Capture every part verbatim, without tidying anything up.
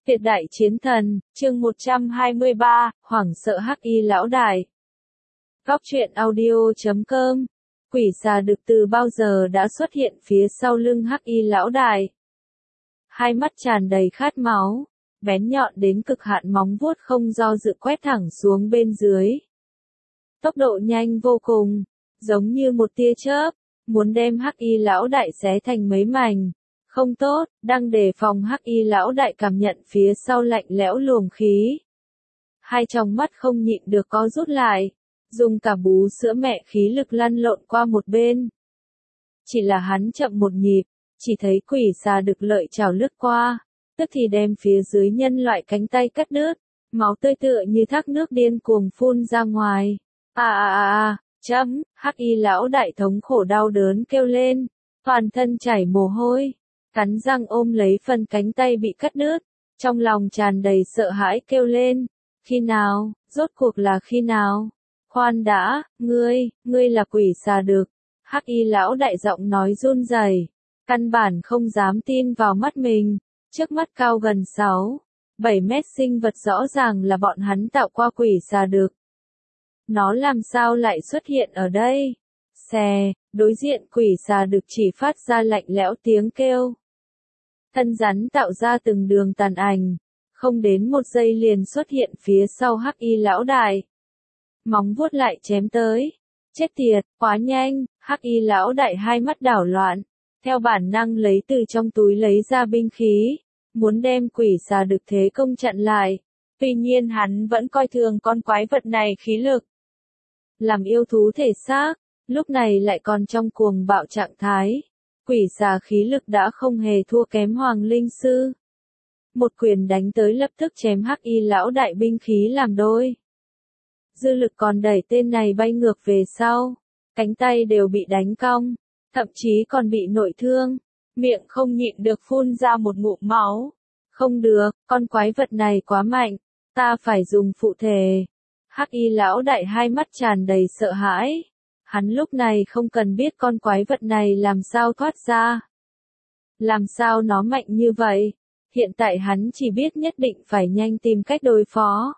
Tuyệt đại chiến thần, chương một trăm hai mươi ba, hoảng sợ hắc y lão đại. Góc truyện audio chấm com. Quỷ xà đực từ bao giờ đã xuất hiện phía sau lưng hắc y lão đại. Hai mắt tràn đầy khát máu, bén nhọn đến cực hạn móng vuốt không do dự quét thẳng xuống bên dưới. Tốc độ nhanh vô cùng, giống như một tia chớp, muốn đem hắc y lão đại xé thành mấy mảnh. Không tốt, đang đề phòng hắc y lão đại cảm nhận phía sau lạnh lẽo luồng khí. Hai tròng mắt không nhịn được co rút lại, dùng cả bú sữa mẹ khí lực lăn lộn qua một bên. Chỉ là hắn chậm một nhịp, chỉ thấy quỷ xà đực lợi trào lướt qua, tức thì đem phía dưới nhân loại cánh tay cắt đứt, máu tươi tựa như thác nước điên cuồng phun ra ngoài. À à à à, chấm, hắc y lão đại thống khổ đau đớn kêu lên, toàn thân chảy mồ hôi. Cắn răng ôm lấy phần cánh tay bị cắt đứt, trong lòng tràn đầy sợ hãi kêu lên, khi nào, rốt cuộc là khi nào? Khoan đã, ngươi, ngươi là quỷ xà đực. Hắc y lão đại giọng nói run rẩy, căn bản không dám tin vào mắt mình, trước mắt cao gần sáu, bảy mét sinh vật rõ ràng là bọn hắn tạo qua quỷ xà đực. Nó làm sao lại xuất hiện ở đây? Xè, đối diện quỷ xà đực chỉ phát ra lạnh lẽo tiếng kêu. Thân rắn tạo ra từng đường tàn ảnh, không đến một giây liền xuất hiện phía sau hắc y lão đại. Móng vuốt lại chém tới. Chết tiệt, quá nhanh, hắc y lão đại hai mắt đảo loạn, theo bản năng lấy từ trong túi lấy ra binh khí, muốn đem quỷ xà đực thế công chặn lại. Tuy nhiên hắn vẫn coi thường con quái vật này khí lực. Làm yêu thú thể xác, lúc này lại còn trong cuồng bạo trạng thái. Quỷ xà khí lực đã không hề thua kém hoàng linh sư. Một quyền đánh tới lập tức chém hắc y lão đại binh khí làm đôi. Dư lực còn đẩy tên này bay ngược về sau. Cánh tay đều bị đánh cong, thậm chí còn bị nội thương. Miệng không nhịn được phun ra một ngụm máu. Không được, con quái vật này quá mạnh, ta phải dùng phụ thể. Hắc y lão đại hai mắt tràn đầy sợ hãi. Hắn lúc này không cần biết con quái vật này làm sao thoát ra. Làm sao nó mạnh như vậy? Hiện tại hắn chỉ biết nhất định phải nhanh tìm cách đối phó.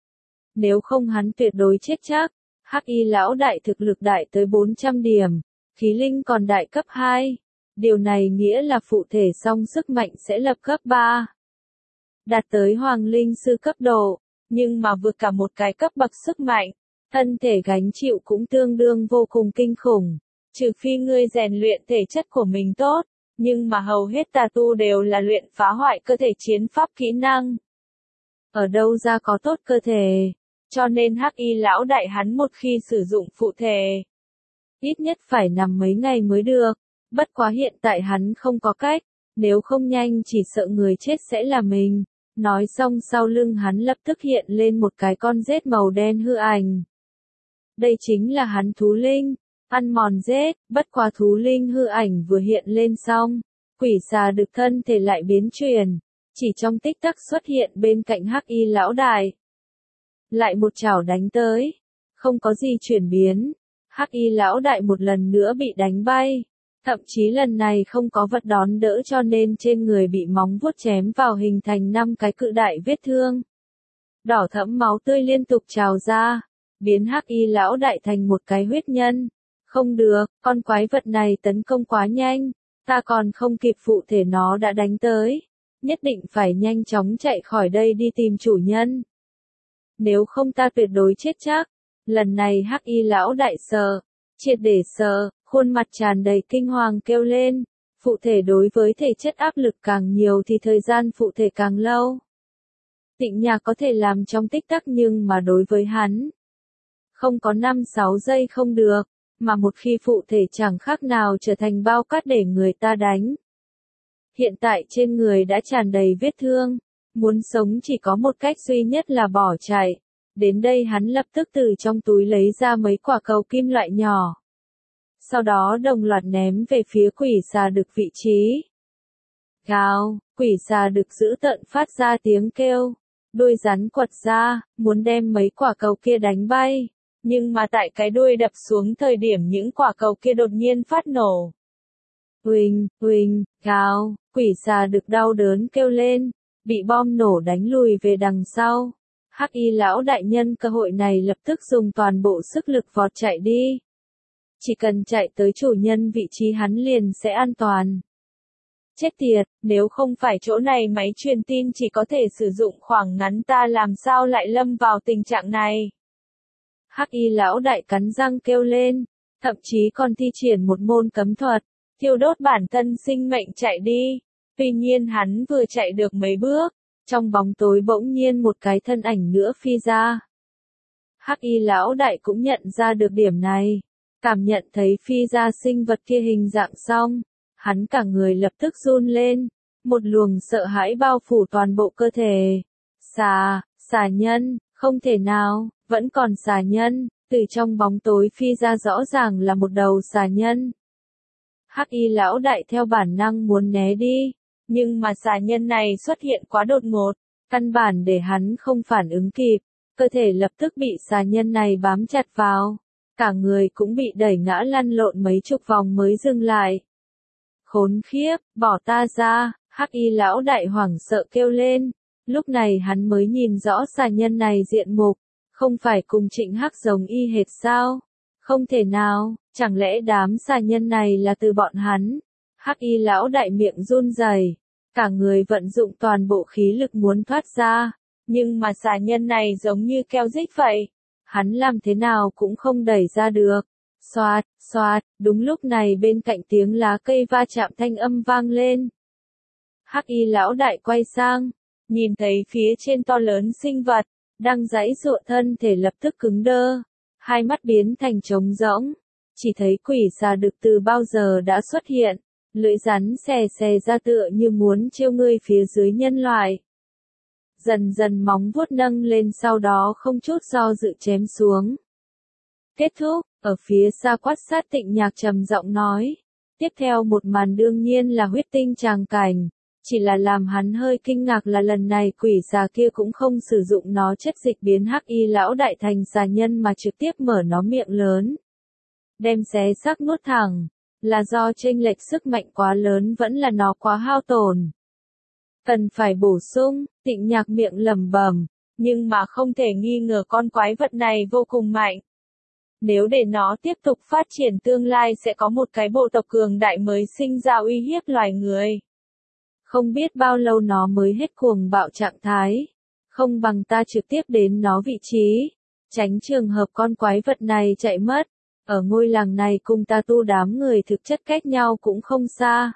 Nếu không hắn tuyệt đối chết chắc. Hắc y lão đại thực lực đại tới bốn trăm điểm, khí linh còn đại cấp hai. Điều này nghĩa là phụ thể song sức mạnh sẽ lập cấp ba. Đạt tới hoàng linh sư cấp độ, nhưng mà vượt cả một cái cấp bậc sức mạnh. Thân thể gánh chịu cũng tương đương vô cùng kinh khủng, trừ phi ngươi rèn luyện thể chất của mình tốt, nhưng mà hầu hết tà tu đều là luyện phá hoại cơ thể chiến pháp kỹ năng. Ở đâu ra có tốt cơ thể, cho nên hắc y lão đại hắn một khi sử dụng phụ thể, ít nhất phải nằm mấy ngày mới được, bất quá hiện tại hắn không có cách, nếu không nhanh chỉ sợ người chết sẽ là mình. Nói xong sau lưng hắn lập tức hiện lên một cái con rết màu đen hư ảnh. Đây chính là hắn thú linh, ăn mòn rết, bất quá thú linh hư ảnh vừa hiện lên xong, quỷ xà đực thân thể lại biến chuyển, chỉ trong tích tắc xuất hiện bên cạnh hắc y lão đại. Lại một chảo đánh tới, không có gì chuyển biến, hắc y lão đại một lần nữa bị đánh bay, thậm chí lần này không có vật đón đỡ cho nên trên người bị móng vuốt chém vào hình thành năm cái cự đại vết thương. Đỏ thẫm máu tươi liên tục trào ra. Biến hắc y lão đại thành một cái huyết nhân. Không được, con quái vật này tấn công quá nhanh, ta còn không kịp phụ thể nó đã đánh tới. Nhất định phải nhanh chóng chạy khỏi đây đi tìm chủ nhân. Nếu không ta tuyệt đối chết chắc. Lần này hắc y lão đại sợ, triệt để sợ, khuôn mặt tràn đầy kinh hoàng kêu lên. Phụ thể đối với thể chất áp lực càng nhiều thì thời gian phụ thể càng lâu. Tịnh Nhạc có thể làm trong tích tắc nhưng mà đối với hắn, không có năm sáu giây không được, mà một khi phụ thể chẳng khác nào trở thành bao cát để người ta đánh. Hiện tại trên người đã tràn đầy vết thương, muốn sống chỉ có một cách duy nhất là bỏ chạy. Đến đây hắn lập tức từ trong túi lấy ra mấy quả cầu kim loại nhỏ. Sau đó đồng loạt ném về phía quỷ xà đực vị trí. Gào, quỷ xà đực dữ tợn phát ra tiếng kêu, đuôi rắn quật ra, muốn đem mấy quả cầu kia đánh bay. Nhưng mà tại cái đuôi đập xuống thời điểm những quả cầu kia đột nhiên phát nổ. Huỳnh, huỳnh, gào, quỷ xà đực đau đớn kêu lên, bị bom nổ đánh lùi về đằng sau. Hắc y lão đại nhân cơ hội này lập tức dùng toàn bộ sức lực vọt chạy đi. Chỉ cần chạy tới chủ nhân vị trí hắn liền sẽ an toàn. Chết tiệt, nếu không phải chỗ này máy truyền tin chỉ có thể sử dụng khoảng ngắn ta làm sao lại lâm vào tình trạng này. Hắc y lão đại cắn răng kêu lên, thậm chí còn thi triển một môn cấm thuật, thiêu đốt bản thân sinh mệnh chạy đi. Tuy nhiên hắn vừa chạy được mấy bước, trong bóng tối bỗng nhiên một cái thân ảnh nữa phi ra. Hắc y lão đại cũng nhận ra được điểm này, cảm nhận thấy phi ra sinh vật kia hình dạng xong, hắn cả người lập tức run lên, một luồng sợ hãi bao phủ toàn bộ cơ thể. Xà, xà nhân, không thể nào, vẫn còn xà nhân, từ trong bóng tối phi ra rõ ràng là một đầu xà nhân. Hắc y lão đại theo bản năng muốn né đi, nhưng mà xà nhân này xuất hiện quá đột ngột, căn bản để hắn không phản ứng kịp, cơ thể lập tức bị xà nhân này bám chặt vào, cả người cũng bị đẩy ngã lăn lộn mấy chục vòng mới dừng lại. Khốn khiếp, bỏ ta ra, hắc y lão đại hoảng sợ kêu lên, lúc này hắn mới nhìn rõ xà nhân này diện mục, không phải cùng Trịnh Hắc giống y hệt sao? Không thể nào, chẳng lẽ đám xà nhân này là từ bọn hắn? Hắc y lão đại miệng run rẩy, cả người vận dụng toàn bộ khí lực muốn thoát ra, nhưng mà xà nhân này giống như keo rích vậy, hắn làm thế nào cũng không đẩy ra được. Xoạt, xoạt, đúng lúc này bên cạnh tiếng lá cây va chạm thanh âm vang lên. Hắc y lão đại quay sang, nhìn thấy phía trên to lớn sinh vật, đang giãy giụa thân thể lập tức cứng đơ, hai mắt biến thành trống rỗng, chỉ thấy quỷ xà đực từ bao giờ đã xuất hiện, lưỡi rắn xè xè ra tựa như muốn trêu ngươi phía dưới nhân loại. Dần dần móng vuốt nâng lên sau đó không chút do dự chém xuống. Kết thúc, ở phía xa Quát Sát Tịnh Nhạc trầm giọng nói. Tiếp theo một màn đương nhiên là huyết tinh tràng cảnh, chỉ là làm hắn hơi kinh ngạc là lần này quỷ xà kia cũng không sử dụng nó chất dịch biến hắc y lão đại thành xà nhân mà trực tiếp mở nó miệng lớn. Đem xé xác nuốt thẳng, là do chênh lệch sức mạnh quá lớn vẫn là nó quá hao tổn. Cần phải bổ sung, Tịnh Nhạc miệng lẩm bẩm, nhưng mà không thể nghi ngờ con quái vật này vô cùng mạnh. Nếu để nó tiếp tục phát triển tương lai sẽ có một cái bộ tộc cường đại mới sinh ra uy hiếp loài người. Không biết bao lâu nó mới hết cuồng bạo trạng thái. Không bằng ta trực tiếp đến nó vị trí. Tránh trường hợp con quái vật này chạy mất. Ở ngôi làng này cùng ta tu đám người thực chất cách nhau cũng không xa.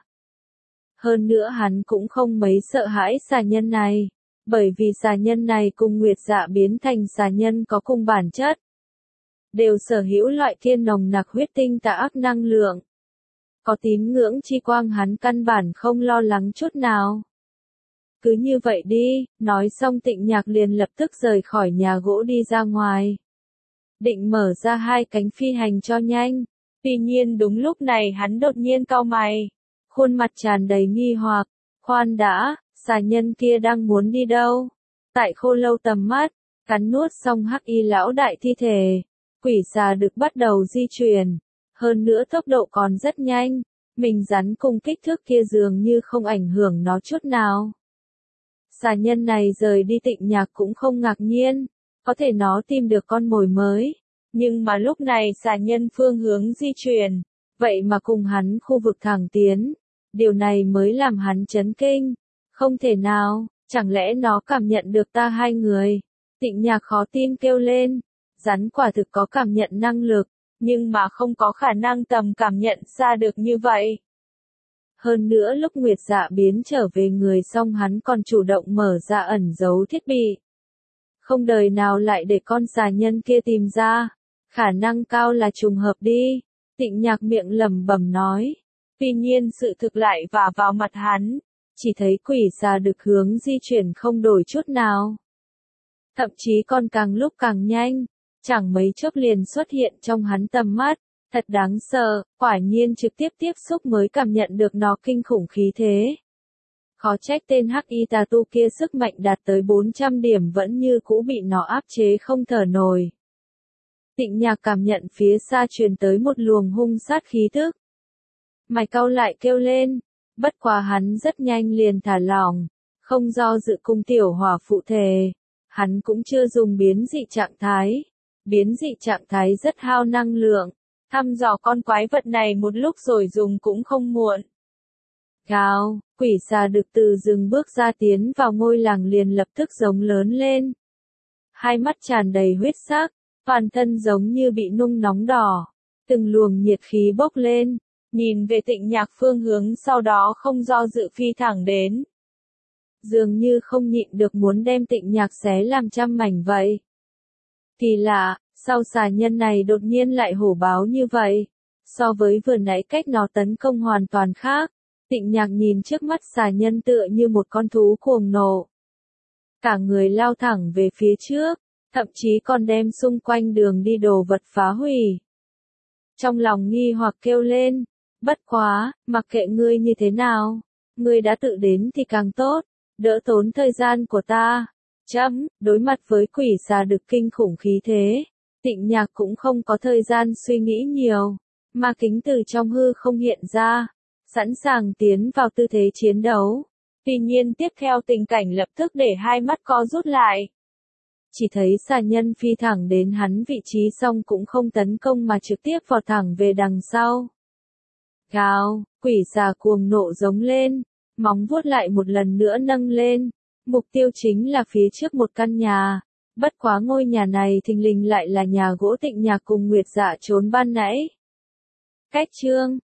Hơn nữa hắn cũng không mấy sợ hãi xà nhân này. Bởi vì xà nhân này cùng Nguyệt Dạ biến thành xà nhân có cùng bản chất. Đều sở hữu loại thiên nồng nặc huyết tinh tà ác năng lượng. Có tín ngưỡng chi quang hắn căn bản không lo lắng chút nào. Cứ như vậy đi, nói xong Tịnh Nhạc liền lập tức rời khỏi nhà gỗ đi ra ngoài. Định mở ra hai cánh phi hành cho nhanh. Tuy nhiên đúng lúc này hắn đột nhiên cau mày. Khuôn mặt tràn đầy nghi hoặc. Khoan đã, xà nhân kia đang muốn đi đâu? Tại Khô Lâu tầm mắt, cắn nuốt xong hắc y lão đại thi thể. Quỷ xà được bắt đầu di chuyển, hơn nữa tốc độ còn rất nhanh, mình rắn cùng kích thước kia dường như không ảnh hưởng nó chút nào. Xà nhân này rời đi Tịnh Nhạc cũng không ngạc nhiên, có thể nó tìm được con mồi mới, nhưng mà lúc này xà nhân phương hướng di chuyển, vậy mà cùng hắn khu vực thẳng tiến, điều này mới làm hắn chấn kinh, không thể nào, chẳng lẽ nó cảm nhận được ta hai người, Tịnh Nhạc khó tin kêu lên. Rắn quả thực có cảm nhận năng lực, nhưng mà không có khả năng tầm cảm nhận xa được như vậy. Hơn nữa lúc Nguyệt Dạ biến trở về người xong hắn còn chủ động mở ra ẩn giấu thiết bị. Không đời nào lại để con xà nhân kia tìm ra, khả năng cao là trùng hợp đi, Tịnh Nhạc miệng lẩm bẩm nói. Tuy nhiên sự thực lại vả vào mặt hắn, chỉ thấy quỷ xà được hướng di chuyển không đổi chút nào. Thậm chí còn càng lúc càng nhanh. Chẳng mấy chốc liền xuất hiện trong hắn tầm mắt, thật đáng sợ, quả nhiên trực tiếp tiếp xúc mới cảm nhận được nó kinh khủng khí thế. Khó trách tên hắc y tà tu kia sức mạnh đạt tới bốn trăm điểm vẫn như cũ bị nó áp chế không thở nổi. Tịnh Nhạc cảm nhận phía xa truyền tới một luồng hung sát khí tức. Mày cau lại kêu lên, bất quá hắn rất nhanh liền thả lỏng, không do dự cùng tiểu hỏa phụ thề. Hắn cũng chưa dùng biến dị trạng thái. Biến dị trạng thái rất hao năng lượng. Thăm dò con quái vật này một lúc rồi dùng cũng không muộn. Gào, quỷ xà đực từ rừng bước ra tiến vào ngôi làng liền lập tức giống lớn lên. Hai mắt tràn đầy huyết sắc, toàn thân giống như bị nung nóng đỏ. Từng luồng nhiệt khí bốc lên, nhìn về Tịnh Nhạc phương hướng sau đó không do dự phi thẳng đến. Dường như không nhịn được muốn đem Tịnh Nhạc xé làm trăm mảnh vậy. Kỳ lạ, sao xà nhân này đột nhiên lại hổ báo như vậy? So với vừa nãy cách nó tấn công hoàn toàn khác. Tịnh Nhạc nhìn trước mắt xà nhân tựa như một con thú cuồng nộ. Cả người lao thẳng về phía trước, thậm chí còn đem xung quanh đường đi đồ vật phá hủy. Trong lòng nghi hoặc kêu lên, bất quá, mặc kệ ngươi như thế nào, ngươi đã tự đến thì càng tốt, đỡ tốn thời gian của ta. Chấm, đối mặt với quỷ xà đực kinh khủng khí thế, Tịnh Nhạc cũng không có thời gian suy nghĩ nhiều, mà kính từ trong hư không hiện ra, sẵn sàng tiến vào tư thế chiến đấu. Tuy nhiên tiếp theo tình cảnh lập tức để hai mắt co rút lại. Chỉ thấy xà nhân phi thẳng đến hắn vị trí xong cũng không tấn công mà trực tiếp vọt thẳng về đằng sau. Gào, quỷ xà cuồng nộ giống lên, móng vuốt lại một lần nữa nâng lên. Mục tiêu chính là phía trước một căn nhà. Bất quá ngôi nhà này thình lình lại là nhà gỗ Tịnh Nhạc cùng Nguyệt Dạ trốn ban nãy. Cách chương